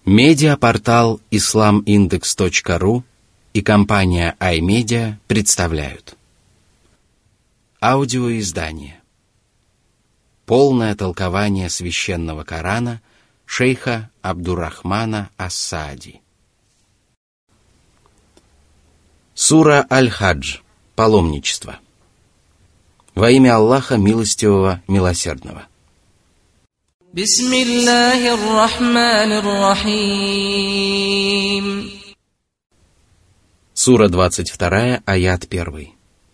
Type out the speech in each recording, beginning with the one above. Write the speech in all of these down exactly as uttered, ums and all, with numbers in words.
Медиапортал ислам индекс точка ру и компания iMedia представляют аудиоиздание «Полное толкование священного Корана» шейха Абдуррахмана ас-Саади. Сура Аль-Хадж. Паломничество. Во имя Аллаха Милостивого, Милосердного. Бисмиллахир-рахманир-рахим. Сура двадцать вторая, аят первый.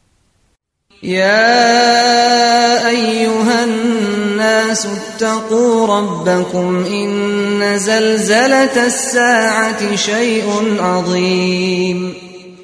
Я айюхан насу аттаку раббакум инна залзалата ас-саати шай'ун азим.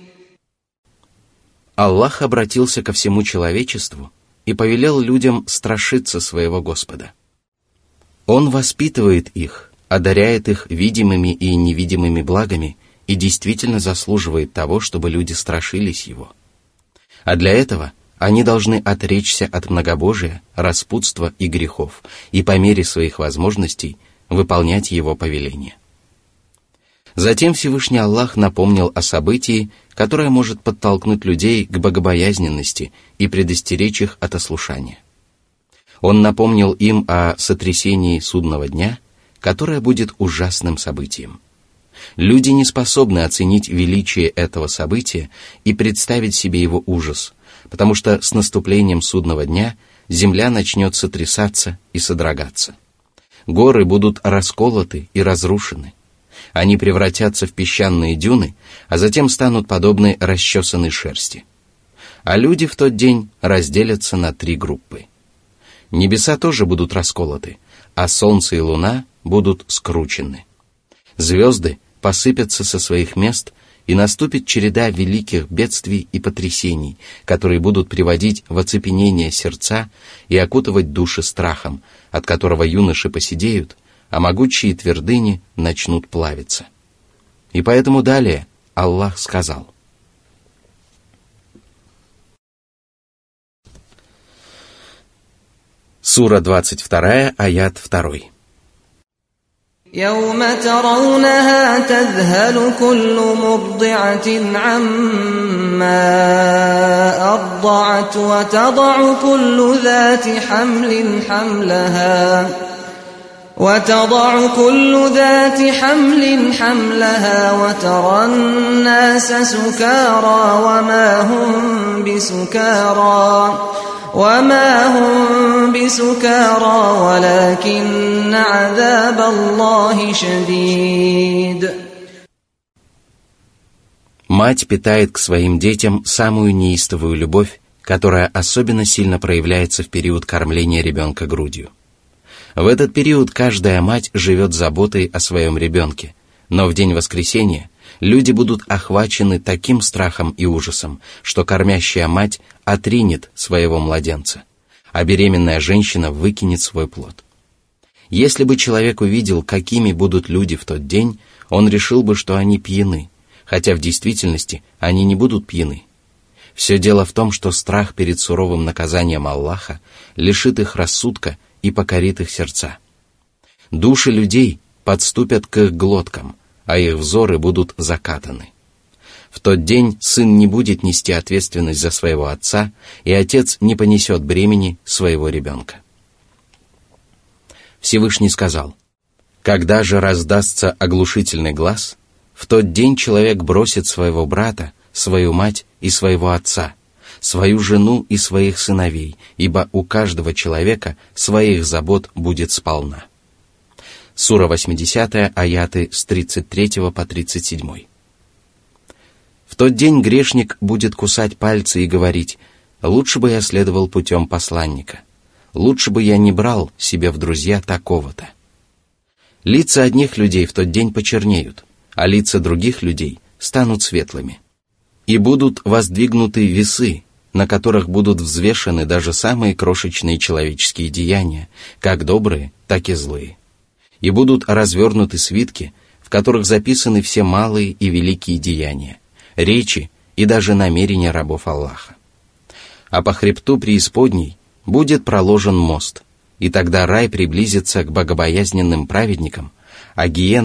Аллах обратился ко всему человечеству и повелел людям страшиться своего Господа. Он воспитывает их, одаряет их видимыми и невидимыми благами и действительно заслуживает того, чтобы люди страшились Его. А для этого они должны отречься от многобожия, распутства и грехов и по мере своих возможностей выполнять Его повеления. Затем Всевышний Аллах напомнил о событии, которое может подтолкнуть людей к богобоязненности и предостеречь их от ослушания. Он напомнил им о сотрясении судного дня, которое будет ужасным событием. Люди не способны оценить величие этого события и представить себе его ужас, потому что с наступлением судного дня земля начнет сотрясаться и содрогаться. Горы будут расколоты и разрушены. Они превратятся в песчаные дюны, а затем станут подобны расчесанной шерсти. А люди в тот день разделятся на три группы. Небеса тоже будут расколоты, а солнце и луна будут скручены. Звезды посыпятся со своих мест, и наступит череда великих бедствий и потрясений, которые будут приводить в оцепенение сердца и окутывать души страхом, от которого юноши поседеют, а могучие твердыни начнут плавиться. И поэтому далее Аллах сказал: Сура двадцать вторая, аят второй. يوم ترونها تذهل كل مرضعة عما أرضعت وتضع كل ذات حمل حملها وتضع كل ذات حمل حملها وترى الناس سكارى وما هم بسكارى وما هم بسكارى ولكن عذاب الله شديد. Мать питает к своим детям самую неистовую любовь, которая особенно сильно проявляется в период кормления ребенка грудью. В этот период каждая мать живет заботой о своем ребенке, но в день воскресения люди будут охвачены таким страхом и ужасом, что кормящая мать отринет своего младенца, а беременная женщина выкинет свой плод. Если бы человек увидел, какими будут люди в тот день, он решил бы, что они пьяны, хотя в действительности они не будут пьяны. Все дело в том, что страх перед суровым наказанием Аллаха лишит их рассудка и покорит их сердца. Души людей подступят к их глоткам, а их взоры будут закатаны. В тот день сын не будет нести ответственность за своего отца, и отец не понесет бремени своего ребенка. Всевышний сказал: «Когда же раздастся оглушительный глас, в тот день человек бросит своего брата, свою мать и своего отца, свою жену и своих сыновей, ибо у каждого человека своих забот будет сполна». Сура восьмидесятая, аяты с тридцать третьего по тридцать седьмой. В тот день грешник будет кусать пальцы и говорить: «Лучше бы я следовал путем посланника, лучше бы я не брал себе в друзья такого-то». Лица одних людей в тот день почернеют, а лица других людей станут светлыми. И будут воздвигнуты весы, на которых будут взвешены даже самые крошечные человеческие деяния, как добрые, так и злые. И будут развернуты свитки, в которых записаны все малые и великие деяния, речи и даже намерения рабов Аллаха. А по хребту преисподней будет проложен мост, и тогда рай приблизится к богобоязненным праведникам, а гиенна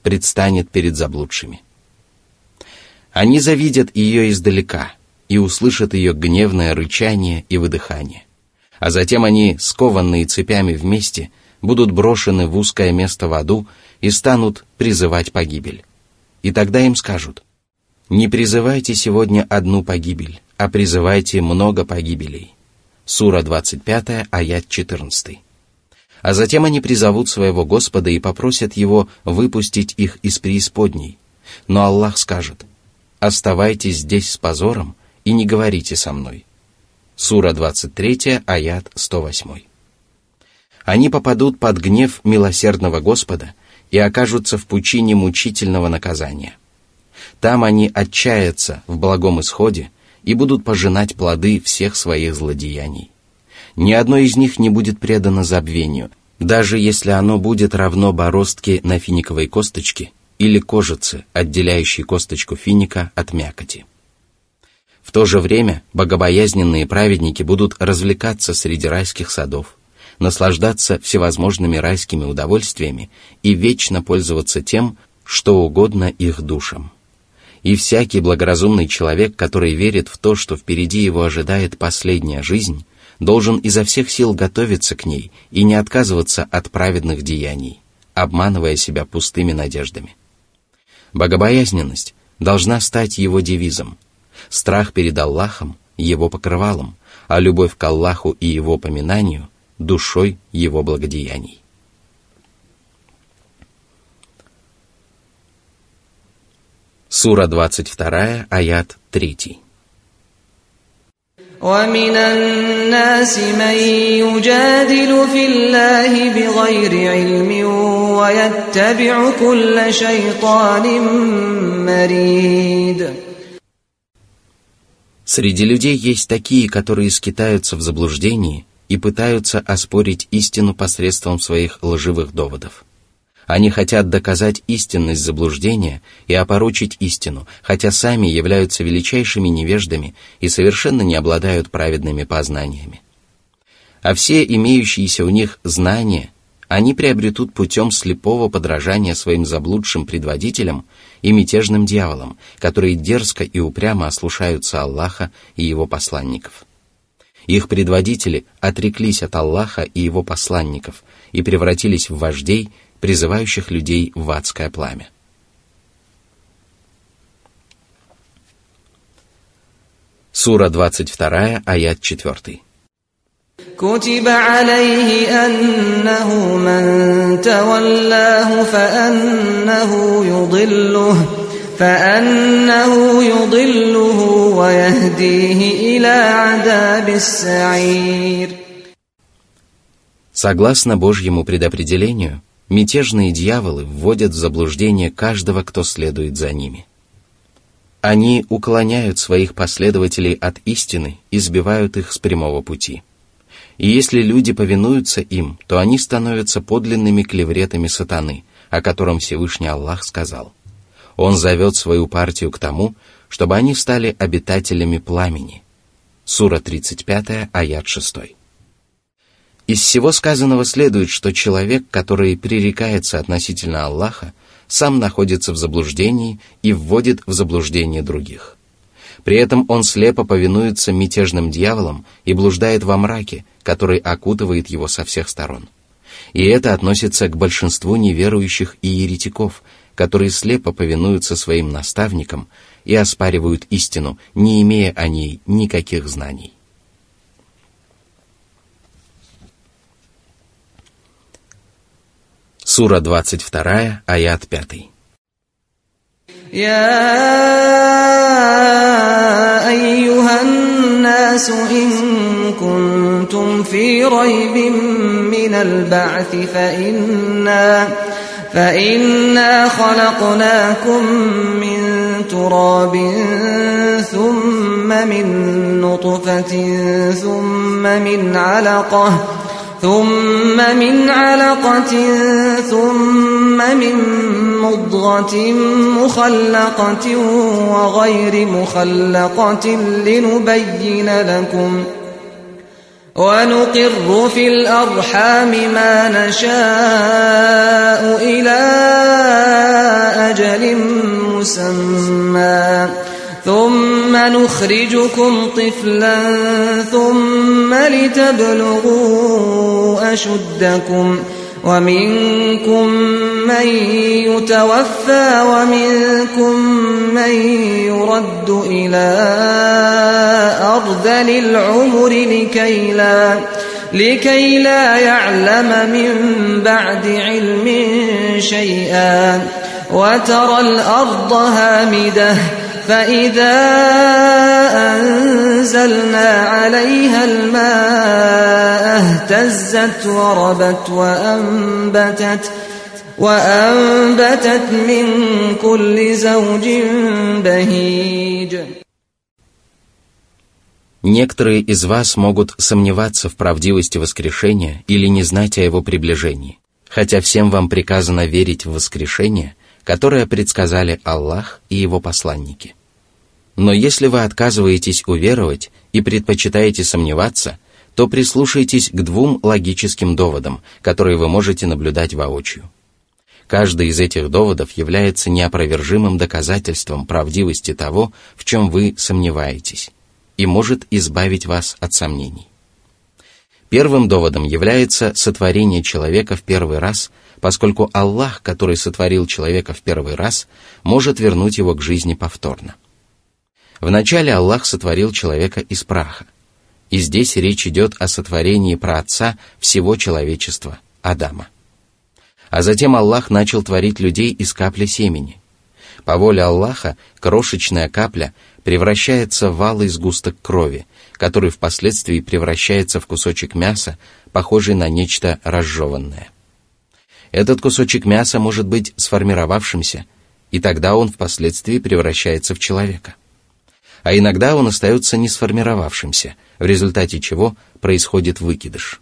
предстанет перед заблудшими. Они завидят ее издалека и услышат ее гневное рычание и выдыхание. А затем они, скованные цепями вместе, будут брошены в узкое место в аду и станут призывать погибель. И тогда им скажут: «Не призывайте сегодня одну погибель, а призывайте много погибелей». Сура двадцать пять, аят четырнадцать. А затем они призовут своего Господа и попросят Его выпустить их из преисподней. Но Аллах скажет: «Оставайтесь здесь с позором и не говорите со мной». Сура двадцать три, аят сто восемь. Они попадут под гнев милосердного Господа и окажутся в пучине мучительного наказания. Там они отчаятся в благом исходе и будут пожинать плоды всех своих злодеяний. Ни одно из них не будет предано забвению, даже если оно будет равно бороздке на финиковой косточке или кожице, отделяющей косточку финика от мякоти. В то же время богобоязненные праведники будут развлекаться среди райских садов, наслаждаться всевозможными райскими удовольствиями и вечно пользоваться тем, что угодно их душам. И всякий благоразумный человек, который верит в то, что впереди его ожидает последняя жизнь, должен изо всех сил готовиться к ней и не отказываться от праведных деяний, обманывая себя пустыми надеждами. Богобоязненность должна стать его девизом, страх перед Аллахом – его покрывалом, а любовь к Аллаху и его поминанию – душой его благодеяний. Сура двадцать два, аят три. وَمِنَ النَّاسِ مَن يُجَادِلُ فِي اللَّهِ بِغَيْرِ عِلْمٍ وَيَتَّبِعُ كُلَّ شَيْطَانٍ مَرِيدٍ. Среди людей есть такие, которые скитаются в заблуждении и пытаются оспорить истину посредством своих лживых доводов. Они хотят доказать истинность заблуждения и опорочить истину, хотя сами являются величайшими невеждами и совершенно не обладают праведными познаниями. А все имеющиеся у них знания они приобретут путем слепого подражания своим заблудшим предводителям и мятежным дьяволам, которые дерзко и упрямо ослушаются Аллаха и его посланников. Их предводители отреклись от Аллаха и его посланников и превратились в вождей, призывающих людей в адское пламя. Сура двадцать два, аят четыре. كُتِبَ عَلَيْهِ أَنَّهُ مَن تَوَلَّاهُ فَأَنَّهُ يُضِلُّهُ فَأَنَّهُ يُضِلُّهُ وَيَهْدِيهِ إِلَى عَذَابِ السَّعِيرِ. Согласно Божьему предопределению, мятежные дьяволы вводят в заблуждение каждого, кто следует за ними. Они уклоняют своих последователей от истины и сбивают их с прямого пути. И если люди повинуются им, то они становятся подлинными клевретами сатаны, о котором Всевышний Аллах сказал: «Он зовет свою партию к тому, чтобы они стали обитателями пламени». Сура тридцать пять, аят шесть. Из всего сказанного следует, что человек, который пререкается относительно Аллаха, сам находится в заблуждении и вводит в заблуждение других. При этом он слепо повинуется мятежным дьяволам и блуждает во мраке, который окутывает его со всех сторон. И это относится к большинству неверующих и еретиков, которые слепо повинуются своим наставникам и оспаривают истину, не имея о ней никаких знаний. Сура двадцать два, аят пять. يا أيها الناس إن كنتم في ريب من البعث فإنا, فإنا خلقناكم من تراب ثم من نطفة ثم من علقة ثم من علقة ثم من مضغة مخلقة وغير مخلقة لنبين لكم ونقر في الأرحام ما نشاء إلى مسمى ثم نخرجكم طفلا ثم لتبلغوا أشدكم ومنكم من يتوفى ومنكم من يرد إلى أرذل العمر لكي لا, لكي لا يعلم من بعد علم شيئا وترى الأرض هامدة فإذا أنزلنا عليها الماء اهتزت وربت وأنبتت, وأنبتت من كل زوج بهيج. Некоторые из вас могут сомневаться в правдивости воскрешения или не знать о его приближении, хотя всем вам приказано верить в воскрешение, которое предсказали Аллах и его посланники. Но если вы отказываетесь уверовать и предпочитаете сомневаться, то прислушайтесь к двум логическим доводам, которые вы можете наблюдать воочию. Каждый из этих доводов является неопровержимым доказательством правдивости того, в чем вы сомневаетесь, и может избавить вас от сомнений. Первым доводом является сотворение человека в первый раз, поскольку Аллах, который сотворил человека в первый раз, может вернуть его к жизни повторно. Вначале Аллах сотворил человека из праха, и здесь речь идет о сотворении праотца всего человечества, Адама. А затем Аллах начал творить людей из капли семени. По воле Аллаха крошечная капля превращается в алый сгусток крови, который впоследствии превращается в кусочек мяса, похожий на нечто разжеванное. Этот кусочек мяса может быть сформировавшимся, и тогда он впоследствии превращается в человека. А иногда он остается не сформировавшимся, в результате чего происходит выкидыш.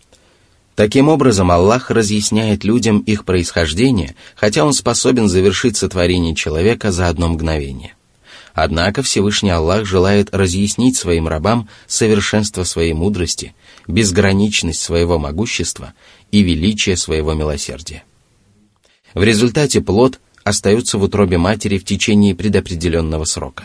Таким образом, Аллах разъясняет людям их происхождение, хотя Он способен завершить сотворение человека за одно мгновение. Однако Всевышний Аллах желает разъяснить своим рабам совершенство своей мудрости, безграничность своего могущества и величие своего милосердия. В результате плод остается в утробе матери в течение предопределенного срока.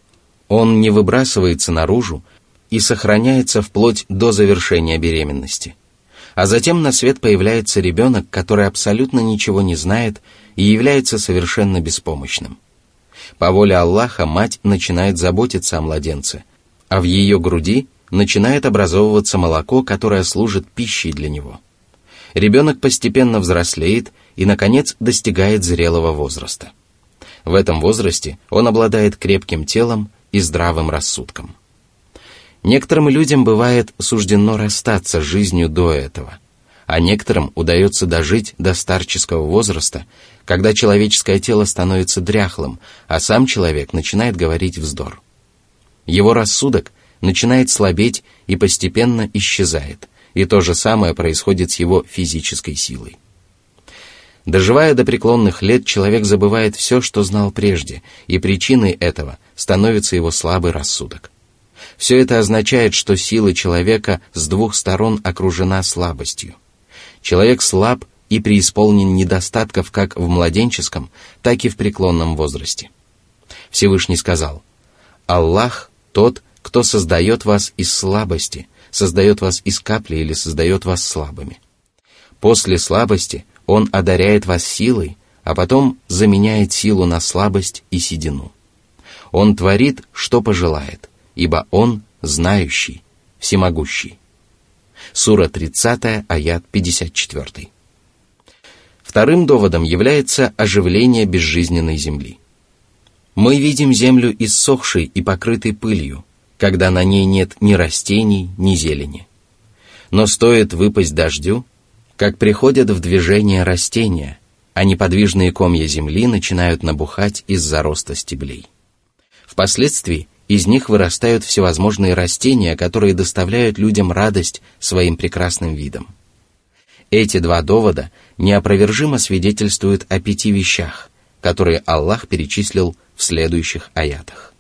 Он не выбрасывается наружу и сохраняется вплоть до завершения беременности. А затем на свет появляется ребенок, который абсолютно ничего не знает и является совершенно беспомощным. По воле Аллаха мать начинает заботиться о младенце, а в ее груди начинает образовываться молоко, которое служит пищей для него. Ребенок постепенно взрослеет и, наконец, достигает зрелого возраста. В этом возрасте он обладает крепким телом и здравым рассудком. Некоторым людям бывает суждено расстаться с жизнью до этого, а некоторым удается дожить до старческого возраста, когда человеческое тело становится дряхлым, а сам человек начинает говорить вздор. Его рассудок начинает слабеть и постепенно исчезает, и то же самое происходит с его физической силой. Доживая до преклонных лет, человек забывает все, что знал прежде, и причиной этого становится его слабый рассудок. Все это означает, что сила человека с двух сторон окружена слабостью. Человек слаб и преисполнен недостатков как в младенческом, так и в преклонном возрасте. Всевышний сказал: «Аллах тот, кто создает вас из слабости, создает вас из капли или создает вас слабыми. После слабости Он одаряет вас силой, а потом заменяет силу на слабость и седину. Он творит, что пожелает, ибо Он знающий, всемогущий». Сура тридцатая, аят пятьдесят четыре. Вторым доводом является оживление безжизненной земли. Мы видим землю иссохшей и покрытой пылью, когда на ней нет ни растений, ни зелени. Но стоит выпасть дождю, как приходят в движение растения, а неподвижные комья земли начинают набухать из-за роста стеблей. Впоследствии из них вырастают всевозможные растения, которые доставляют людям радость своим прекрасным видом. Эти два довода неопровержимо свидетельствуют о пяти вещах, которые Аллах перечислил в следующих аятах.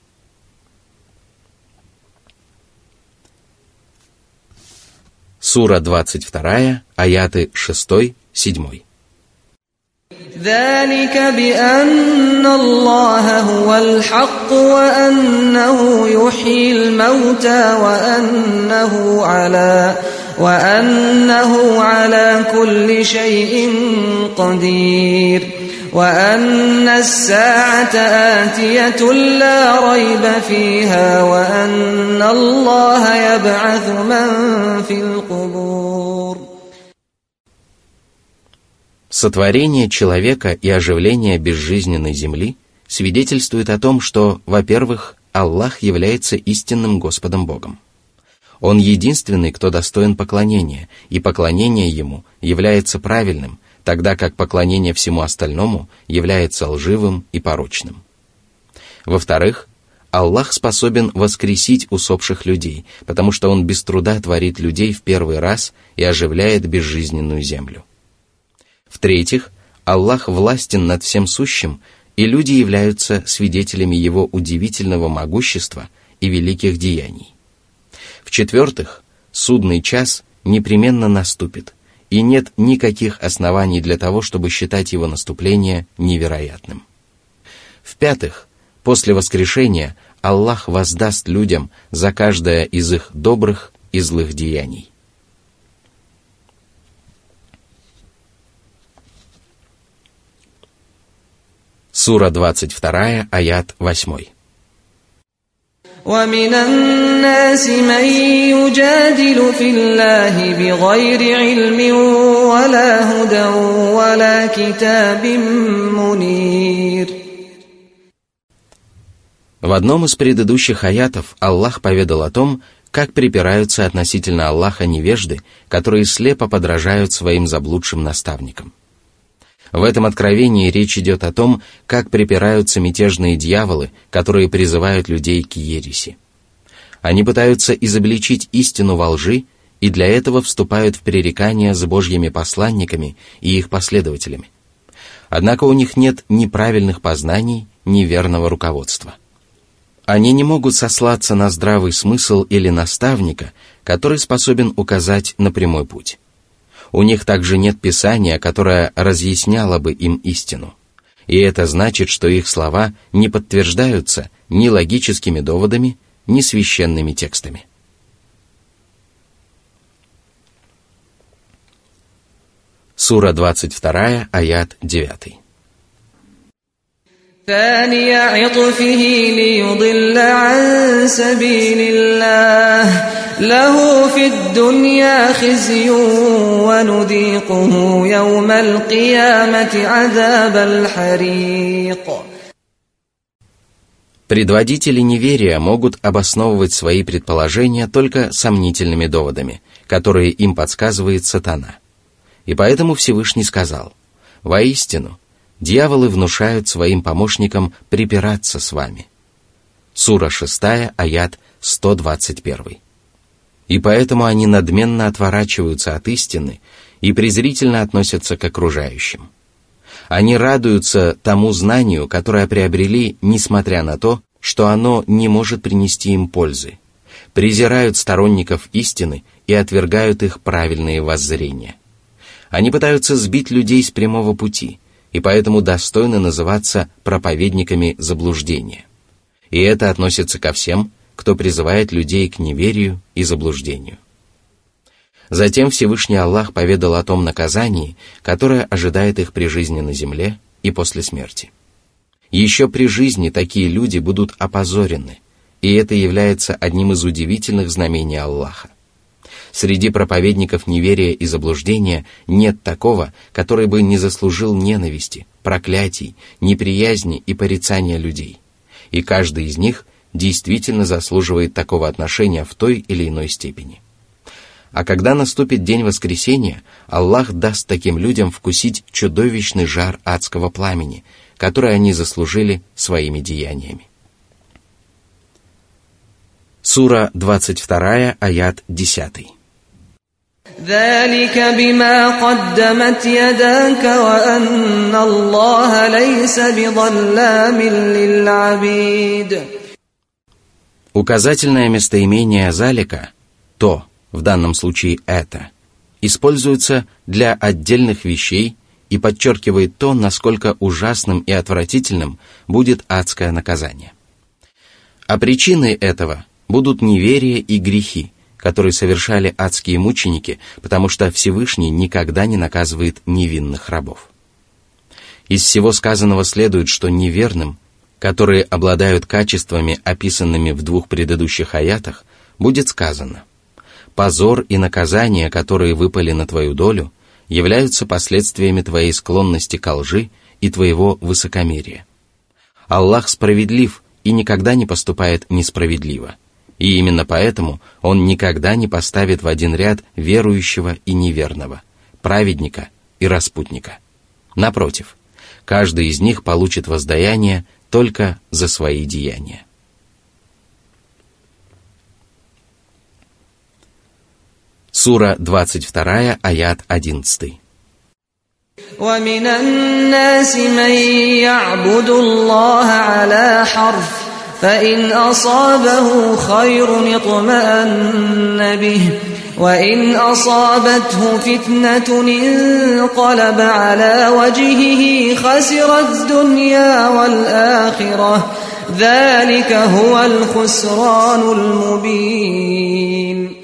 Сура двадцать два, аяты шесть-семь. ذلك بأن الله هو الحق وأنه يحيي الموتى وأنه على وأنه على كل شيء قدير وأن الساعة آتية لا ريب فيها وأن الله يبعث من في القبور. Сотворение человека и оживление безжизненной земли свидетельствует о том, что, во-первых, Аллах является истинным Господом Богом. Он единственный, кто достоин поклонения, и поклонение Ему является правильным, тогда как поклонение всему остальному является лживым и порочным. Во-вторых, Аллах способен воскресить усопших людей, потому что Он без труда творит людей в первый раз и оживляет безжизненную землю. В-третьих, Аллах властен над всем сущим, и люди являются свидетелями Его удивительного могущества и великих деяний. В-четвертых, судный час непременно наступит, и нет никаких оснований для того, чтобы считать его наступление невероятным. В-пятых, после воскрешения Аллах воздаст людям за каждое из их добрых и злых деяний. Сура двадцать два, аят восемь. ومن الناس من يجادل في الله بغير علم ولا هدى ولا كتاب منير. В одном из предыдущих аятов Аллах поведал о том, как припираются относительно Аллаха невежды, которые слепо подражают своим заблудшим наставникам. В этом откровении речь идет о том, как припираются мятежные дьяволы, которые призывают людей к ереси. Они пытаются изобличить истину во лжи и для этого вступают в пререкания с Божьими посланниками и их последователями. Однако у них нет ни правильных познаний, ни верного руководства. Они не могут сослаться на здравый смысл или наставника, который способен указать на прямой путь. У них также нет писания, которое разъясняло бы им истину. И это значит, что их слова не подтверждаются ни логическими доводами, ни священными текстами. Сура двадцать два, аят девять. ثاني عطفه ليضل عن سبيل الله له في الدنيا خزي ونذيقه يوم القيامة عذاب الحريق. Предводители неверия могут обосновывать свои предположения только сомнительными доводами, которые им подсказывает сатана. И поэтому Всевышний сказал: «Воистину, дьяволы внушают своим помощникам припираться с вами». Сура шестая, аят сто двадцать один. И поэтому они надменно отворачиваются от истины и презрительно относятся к окружающим. Они радуются тому знанию, которое приобрели, несмотря на то, что оно не может принести им пользы, презирают сторонников истины и отвергают их правильные воззрения. Они пытаются сбить людей с прямого пути, и поэтому достойны называться проповедниками заблуждения. И это относится ко всем, кто призывает людей к неверию и заблуждению. Затем Всевышний Аллах поведал о том наказании, которое ожидает их при жизни на земле и после смерти. Еще при жизни такие люди будут опозорены, и это является одним из удивительных знамений Аллаха. Среди проповедников неверия и заблуждения нет такого, который бы не заслужил ненависти, проклятий, неприязни и порицания людей. И каждый из них действительно заслуживает такого отношения в той или иной степени. А когда наступит день воскресения, Аллах даст таким людям вкусить чудовищный жар адского пламени, который они заслужили своими деяниями. Сура двадцать два, аят десять. ذلك بما قدمت يداك وأن الله ليس بظلام للعبيد. Указательное местоимение «залика» — «то», в данном случае «это», используется для отдельных вещей и подчеркивает то, насколько ужасным и отвратительным будет адское наказание. А причиной этого будут неверие и грехи, которые совершали адские мученики, потому что Всевышний никогда не наказывает невинных рабов. Из всего сказанного следует, что неверным, которые обладают качествами, описанными в двух предыдущих аятах, будет сказано: «Позор и наказание, которые выпали на твою долю, являются последствиями твоей склонности ко лжи и твоего высокомерия. Аллах справедлив и никогда не поступает несправедливо, и именно поэтому Он никогда не поставит в один ряд верующего и неверного, праведника и распутника. Напротив, каждый из них получит воздаяние только за свои деяния». Сура двадцать два, аят одиннадцать. وَمِنَ النَّاسِ مَن يَعْبُدُ اللَّهَ عَلَى حَرْفٍ فَإِنْ أَصَابَهُ خَيْرٌ اطْمَأَنَّ بِهِ وَإِنْ أَصَابَتْهُ فِتْنَةٌ انقَلَبَ عَلَى وَجْهِهِ خَسِرَ الدُّنْيَا وَالْآخِرَةَ ذَلِكَ هُوَ الْخُسْرَانُ الْمُبِينُ.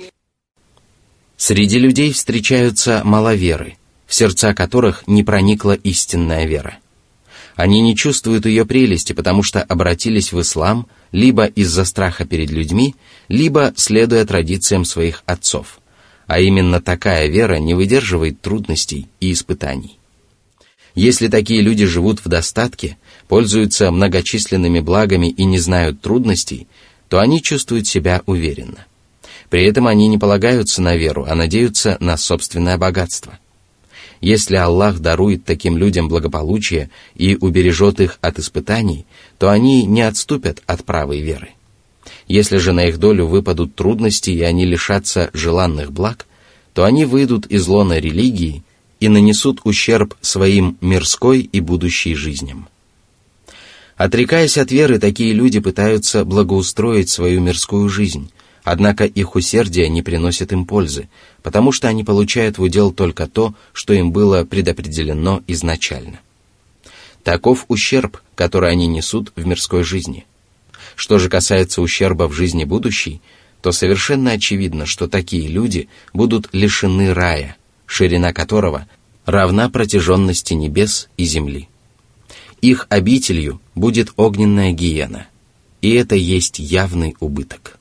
Среди людей встречаются маловеры, в сердца которых не проникла истинная вера. Они не чувствуют ее прелести, потому что обратились в ислам либо из-за страха перед людьми, либо следуя традициям своих отцов. А именно такая вера не выдерживает трудностей и испытаний. Если такие люди живут в достатке, пользуются многочисленными благами и не знают трудностей, то они чувствуют себя уверенно. При этом они не полагаются на веру, а надеются на собственное богатство. Если Аллах дарует таким людям благополучие и убережет их от испытаний, то они не отступят от правой веры. Если же на их долю выпадут трудности и они лишатся желанных благ, то они выйдут из лона религии и нанесут ущерб своим мирской и будущей жизням. Отрекаясь от веры, такие люди пытаются благоустроить свою мирскую жизнь, однако их усердие не приносит им пользы, потому что они получают в удел только то, что им было предопределено изначально. Таков ущерб, который они несут в мирской жизни. Что же касается ущерба в жизни будущей, то совершенно очевидно, что такие люди будут лишены рая, ширина которого равна протяженности небес и земли. Их обителью будет огненная гиена, и это есть явный убыток.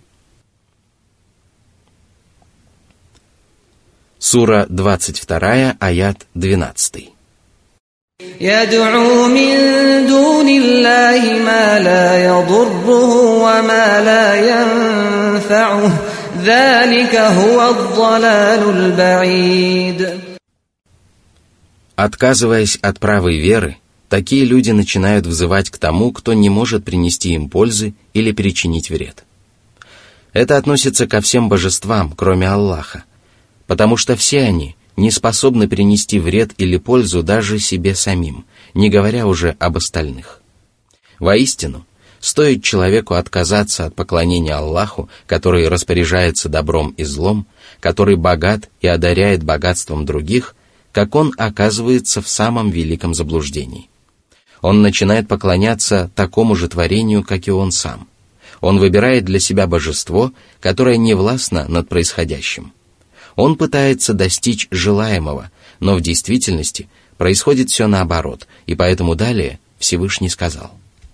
Сура двадцать два, аят двенадцать. يَدْعُو مِن دُونِ اللَّهِ مَا لَا يَضُرُّهُ وَمَا لَا يَنفَعُهُ ذَلِكَ هُوَ الضَّلَالُ الْبَعِيدُ. Отказываясь от правой веры, такие люди начинают взывать к тому, кто не может принести им пользы или причинить вред. Это относится ко всем божествам, кроме Аллаха, потому что все они не способны принести вред или пользу даже себе самим, не говоря уже об остальных. Воистину, стоит человеку отказаться от поклонения Аллаху, который распоряжается добром и злом, который богат и одаряет богатством других, как он оказывается в самом великом заблуждении. Он начинает поклоняться такому же творению, как и он сам. Он выбирает для себя божество, которое не властно над происходящим. Он пытается достичь желаемого, но в действительности происходит все наоборот, и поэтому далее Всевышний сказал.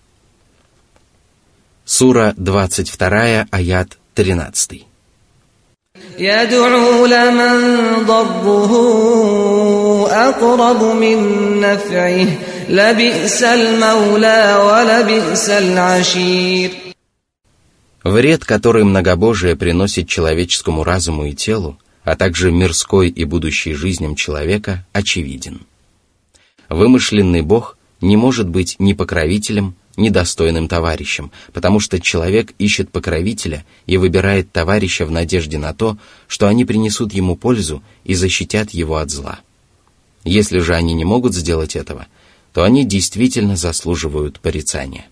Сура двадцать два, аят тринадцать. يَدْعُو لَمَن ضَرُّهُ أَقْرَبُ مِن نَّفْعِهِ لَبِئْسَ الْمَوْلَى وَلَبِئْسَ الْعَشِيرُ. Вред, который многобожие приносит человеческому разуму и телу, а также мирской и будущей жизням человека, очевиден. Вымышленный Бог не может быть ни покровителем, ни достойным товарищем, потому что человек ищет покровителя и выбирает товарища в надежде на то, что они принесут ему пользу и защитят его от зла. Если же они не могут сделать этого, то они действительно заслуживают порицания.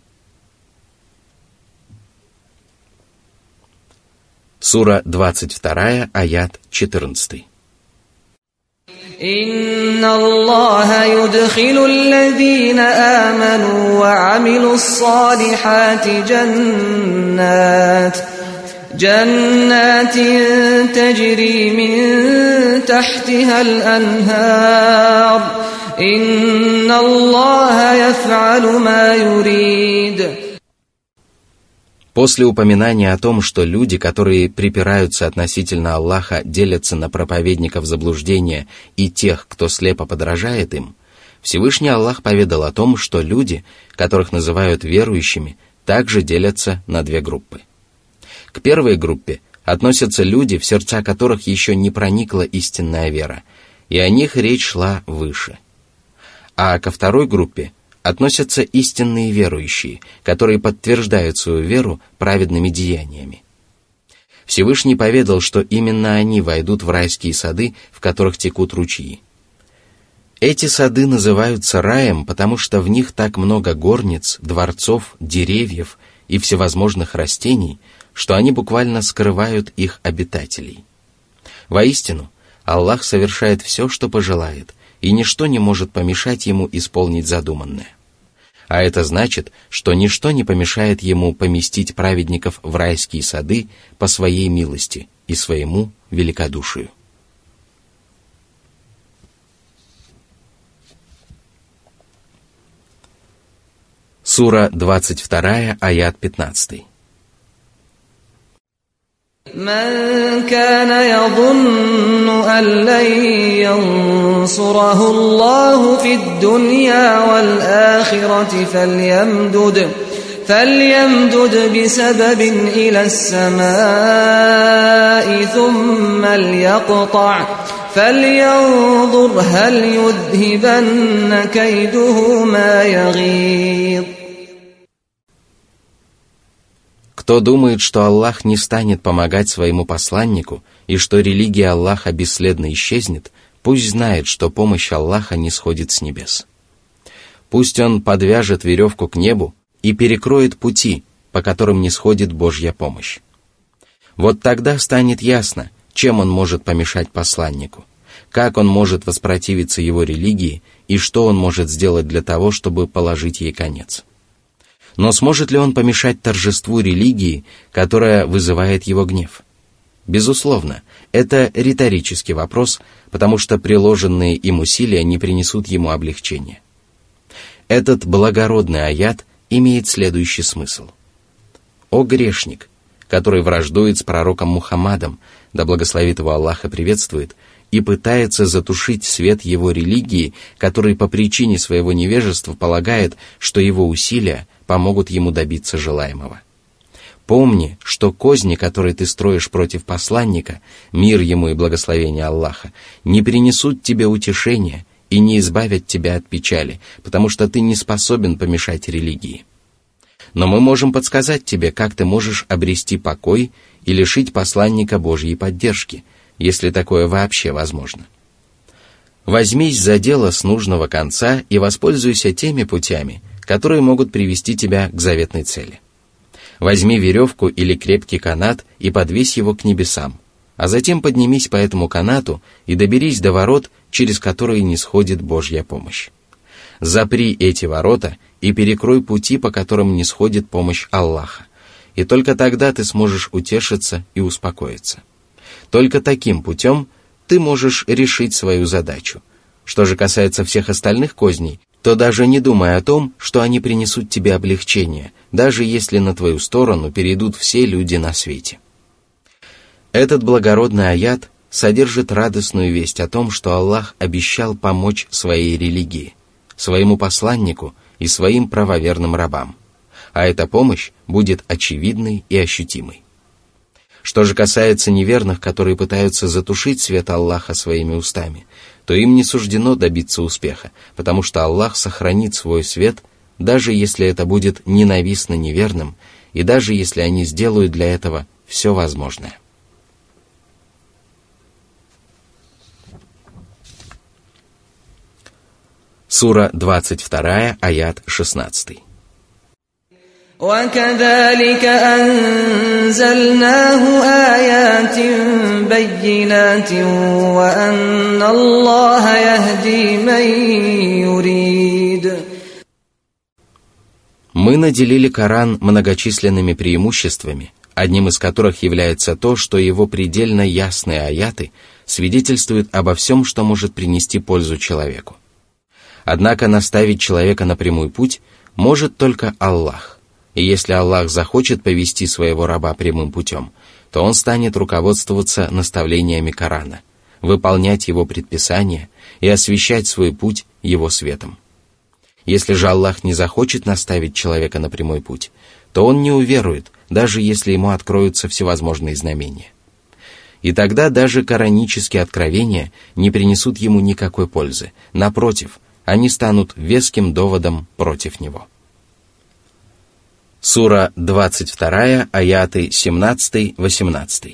Сура двадцать два, аят четырнадцать. إن الله يدخل الذين آمنوا وعملوا الصالحات جنات جنات تجري من تحتها الأنهار إن الله يفعل ما يريد. После упоминания о том, что люди, которые припираются относительно Аллаха, делятся на проповедников заблуждения и тех, кто слепо подражает им, Всевышний Аллах поведал о том, что люди, которых называют верующими, также делятся на две группы. К первой группе относятся люди, в сердца которых еще не проникла истинная вера, и о них речь шла выше. А ко второй группе относятся истинные верующие, которые подтверждают свою веру праведными деяниями. Всевышний поведал, что именно они войдут в райские сады, в которых текут ручьи. Эти сады называются раем, потому что в них так много горниц, дворцов, деревьев и всевозможных растений, что они буквально скрывают их обитателей. Воистину, Аллах совершает все, что пожелает, и ничто не может помешать ему исполнить задуманное. А это значит, что ничто не помешает ему поместить праведников в райские сады по своей милости и своему великодушию. Сура двадцать два, аят пятнадцать. من كان يظن أن لن ينصره الله في الدنيا والآخرة فليمدد فليمدد بسبب إلى السماء ثم ليقطع فلينظر هل يذهبن كيده ما يغيظ. Кто думает, что Аллах не станет помогать своему посланнику и что религия Аллаха бесследно исчезнет, пусть знает, что помощь Аллаха не сходит с небес. Пусть он подвяжет веревку к небу и перекроет пути, по которым не сходит Божья помощь. Вот тогда станет ясно, чем он может помешать посланнику, как он может воспротивиться его религии и что он может сделать для того, чтобы положить ей конец. Но сможет ли он помешать торжеству религии, которая вызывает его гнев? Безусловно, это риторический вопрос, потому что приложенные им усилия не принесут ему облегчения. Этот благородный аят имеет следующий смысл. «О грешник, который враждует с пророком Мухаммадом, да благословит его Аллах и приветствует, и пытается затушить свет его религии, который по причине своего невежества полагает, что его усилия помогут ему добиться желаемого. Помни, что козни, которые ты строишь против посланника, мир ему и благословение Аллаха, не принесут тебе утешения и не избавят тебя от печали, потому что ты не способен помешать религии. Но мы можем подсказать тебе, как ты можешь обрести покой и лишить посланника Божьей поддержки, если такое вообще возможно. Возьмись за дело с нужного конца и воспользуйся теми путями, которые могут привести тебя к заветной цели. Возьми веревку или крепкий канат и подвесь его к небесам, а затем поднимись по этому канату и доберись до ворот, через которые не сходит Божья помощь. Запри эти ворота и перекрой пути, по которым не сходит помощь Аллаха, и только тогда ты сможешь утешиться и успокоиться. Только таким путем ты можешь решить свою задачу. Что же касается всех остальных козней, то даже не думай о том, что они принесут тебе облегчение, даже если на твою сторону перейдут все люди на свете. Этот благородный аят содержит радостную весть о том, что Аллах обещал помочь своей религии, своему посланнику и своим правоверным рабам, а эта помощь будет очевидной и ощутимой. Что же касается неверных, которые пытаются затушить свет Аллаха своими устами, то им не суждено добиться успеха, потому что Аллах сохранит свой свет, даже если это будет ненавистно неверным, и даже если они сделают для этого все возможное. Сура двадцать два, аят шестнадцать. وكذلك أنزلناه آيات بينات وأن الله يهدي من يريد. Мы наделили Коран многочисленными преимуществами, одним из которых является то, что его предельно ясные аяты свидетельствуют обо всем, что может принести пользу человеку. Однако наставить человека на прямой путь может только Аллах. И если Аллах захочет повести своего раба прямым путем, то он станет руководствоваться наставлениями Корана, выполнять его предписания и освещать свой путь его светом. Если же Аллах не захочет наставить человека на прямой путь, то он не уверует, даже если ему откроются всевозможные знамения. И тогда даже коранические откровения не принесут ему никакой пользы, напротив, они станут веским доводом против него. Сура двадцать два, аяты семнадцать-восемнадцать.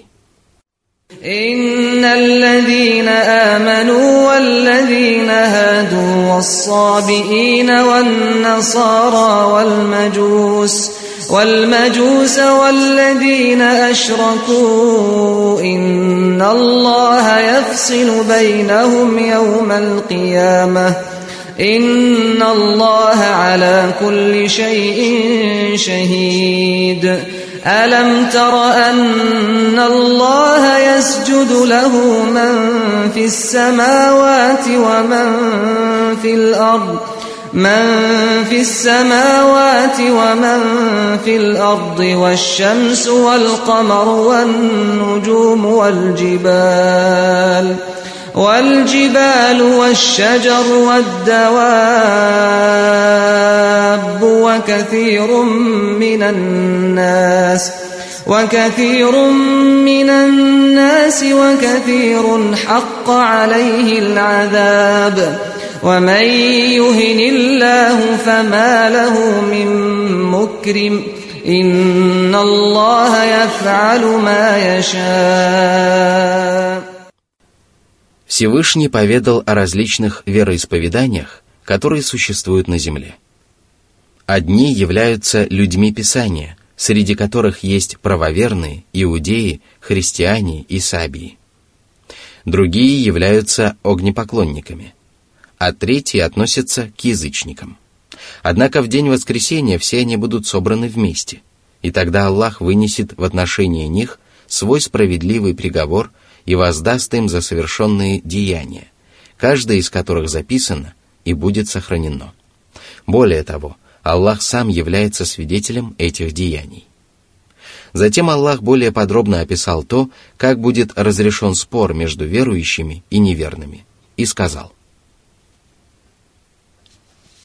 إن الذين آمنوا والذين هادوا والصابئين والنصارى والمجوس والمجوس والذين أشركوا إن الله يفصل بينهم يوم القيامة إن الله على كل شيء شهيد. ألم تر أن الله يسجد له من في السماوات ومن في الأرض من في السماوات ومن في الأرض والشمس والقمر والنجوم والجبال والجبال والشجر والدواب وكثير من الناس وكثير من الناس وكثير حق عليه العذاب ومن يهن الله فما له من مكرم إن الله يفعل ما يشاء. Всевышний поведал о различных вероисповеданиях, которые существуют на земле. Одни являются людьми Писания, среди которых есть правоверные, иудеи, христиане и сабии. Другие являются огнепоклонниками, а третьи относятся к язычникам. Однако в день воскресения все они будут собраны вместе, и тогда Аллах вынесет в отношении них свой справедливый приговор и воздаст им за совершенные деяния, каждое из которых записано и будет сохранено. Более того, Аллах сам является свидетелем этих деяний. Затем Аллах более подробно описал то, как будет разрешен спор между верующими и неверными, и сказал: